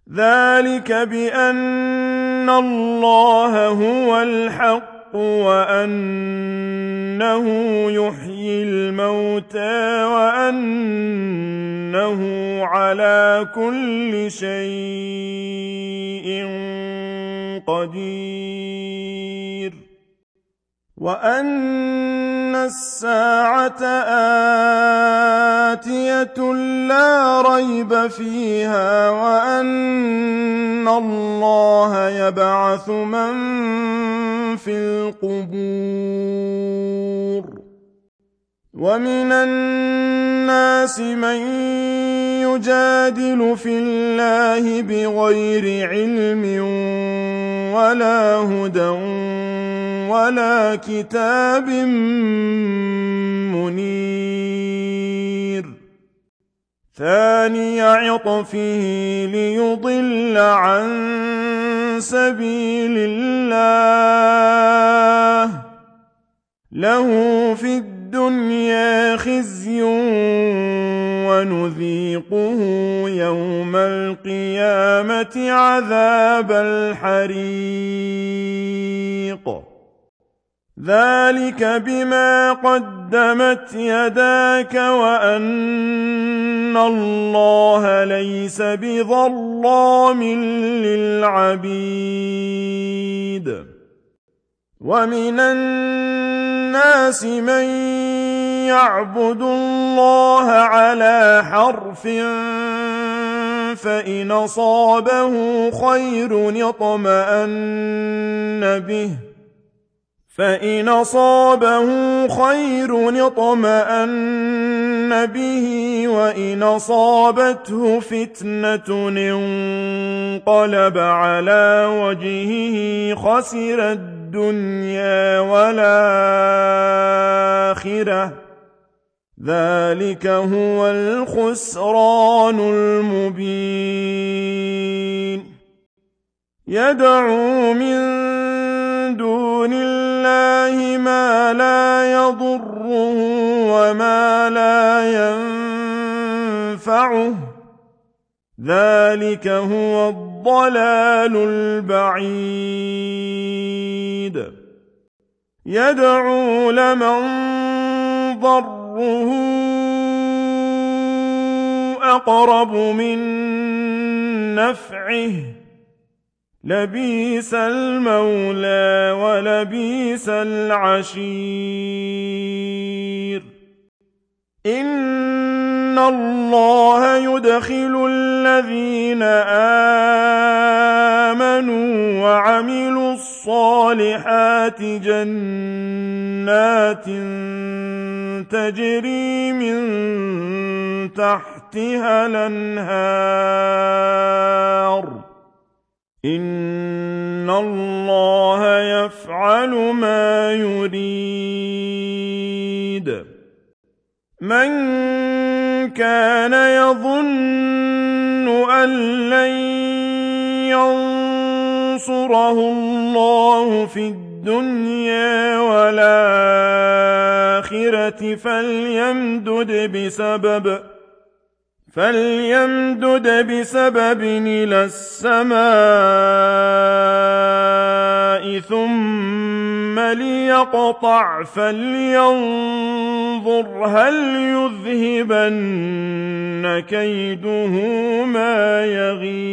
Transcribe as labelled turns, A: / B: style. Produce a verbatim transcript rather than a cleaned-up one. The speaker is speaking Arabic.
A: ذلك بأن الله هو الحق وأنه يحيي الموتى وأنه على كل شيء قدير وأن الساعة آتية لا ريب فيها وأن الله يبعث من في القبور ومن الناس من يجادل في الله بغير علم ولا هدى ولا كتاب منير ثاني عطفه ليضل عن سبيل الله له في الدنيا خزي ونذيقه يوم القيامة عذاب الحريق ذلك بما قدمت يداك وأن الله ليس بظلام للعبيد ومن الناس من يعبد الله على حرف فإن أصابه خير اطمأن به فإن أصابه خير اطمأن به وإن أصابته فتنة انقلب على وجهه خسر الدنيا والآخرة ذلك هو الخسران المبين يدعو من دون الله ما لا يضره وما لا ينفعه ذلك هو الضلال البعيد يدعو لمن ضره أقرب من نفعه لبئس المولى ولبئس العشير إن الله يدخل الذين آمنوا وعملوا الصالحات جنات تجري من تحتها الأنهار إن الله يفعل ما يريد من كان يظن أن لن ينصره الله في الدنيا والآخرة فليمدد بسبب فليمدد بسبب إلى السماء ثم ليقطع فلينظر هل يذهبن كيده ما يغيظ